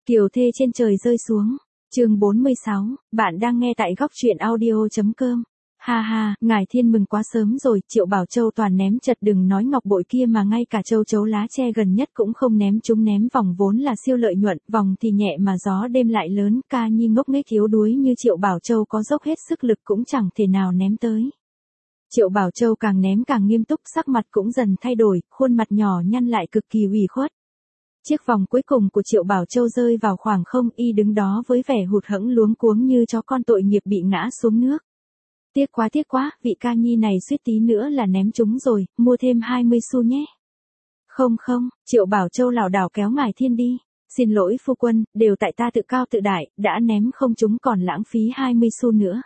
Kiều thê trên trời rơi xuống. Chương 46, bạn đang nghe tại góc truyện audio.com. Ha ha, ngài thiên mừng quá sớm rồi, Triệu Bảo Châu toàn ném chật, đừng nói ngọc bội kia mà ngay cả châu chấu lá tre gần nhất cũng không ném chúng, ném vòng vốn là siêu lợi nhuận, vòng thì nhẹ mà gió đêm lại lớn, ca nhi ngốc nghếch yếu đuối như Triệu Bảo Châu có dốc hết sức lực cũng chẳng thể nào ném tới. Triệu Bảo Châu càng ném càng nghiêm túc, sắc mặt cũng dần thay đổi, khuôn mặt nhỏ nhăn lại cực kỳ ủy khuất. Chiếc vòng cuối cùng của Triệu Bảo Châu rơi vào khoảng không, y đứng đó với vẻ hụt hẫng luống cuống như chó con tội nghiệp bị ngã xuống nước. Tiếc quá, vị ca nhi này suýt tí nữa là ném chúng rồi, mua thêm 20 xu nhé. Không, Triệu Bảo Châu lảo đảo kéo ngài thiên đi. Xin lỗi phu quân, đều tại ta tự cao tự đại, đã ném không chúng còn lãng phí 20 xu nữa.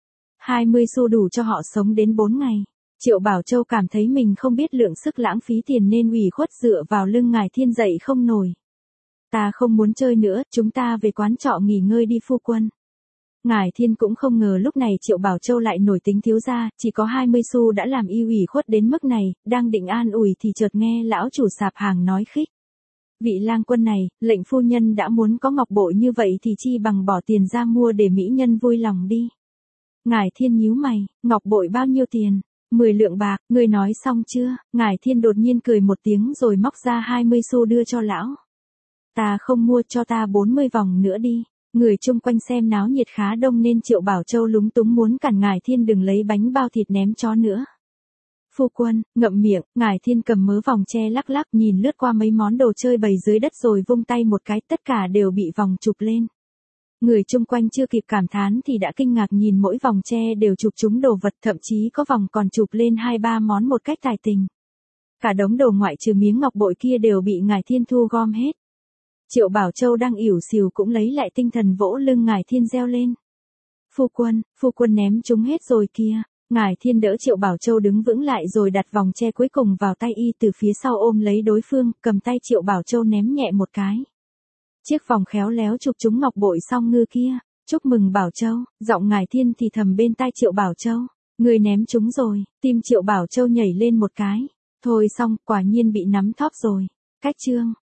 20 xu đủ cho họ sống đến 4 ngày. Triệu Bảo Châu cảm thấy mình không biết lượng sức lãng phí tiền nên ủy khuất dựa vào lưng ngài thiên dậy không nổi. Ta không muốn chơi nữa, chúng ta về quán trọ nghỉ ngơi đi phu quân. Ngài thiên cũng không ngờ lúc này Triệu Bảo Châu lại nổi tính thiếu gia, chỉ có 20 xu đã làm y ủy khuất đến mức này, đang định an ủi thì chợt nghe lão chủ sạp hàng nói khích. Vị lang quân này, lệnh phu nhân đã muốn có ngọc bội như vậy thì chi bằng bỏ tiền ra mua để mỹ nhân vui lòng đi. Ngài thiên nhíu mày, ngọc bội bao nhiêu tiền? 10 lượng bạc, ngươi nói xong chưa? Ngài thiên đột nhiên cười một tiếng rồi móc ra 20 xu đưa cho lão. Ta không mua, cho ta 40 vòng nữa đi. Người chung quanh xem náo nhiệt khá đông nên Triệu Bảo Châu lúng túng muốn cản ngài thiên đừng lấy bánh bao thịt ném chó nữa. Phu quân, ngậm miệng, ngài thiên cầm mớ vòng tre lắc lắc nhìn lướt qua mấy món đồ chơi bày dưới đất rồi vung tay một cái, tất cả đều bị vòng chụp lên. Người chung quanh chưa kịp cảm thán thì đã kinh ngạc nhìn mỗi vòng tre đều chụp trúng đồ vật, thậm chí có vòng còn chụp lên 2-3 món một cách tài tình. Cả đống đồ ngoại trừ miếng ngọc bội kia đều bị ngài thiên thu gom hết. Triệu Bảo Châu đang ỉu xìu cũng lấy lại tinh thần vỗ lưng ngài thiên reo lên. Phu quân ném chúng hết rồi kia. Ngài thiên đỡ Triệu Bảo Châu đứng vững lại rồi đặt vòng tre cuối cùng vào tay y từ phía sau ôm lấy đối phương, cầm tay Triệu Bảo Châu ném nhẹ một cái. Chiếc vòng khéo léo chụp trúng ngọc bội song ngư kia. Chúc mừng Bảo Châu, giọng ngài thiên thì thầm bên tai Triệu Bảo Châu. Người ném chúng rồi, tim Triệu Bảo Châu nhảy lên một cái. Thôi xong, quả nhiên bị nắm thóp rồi. Cách chương.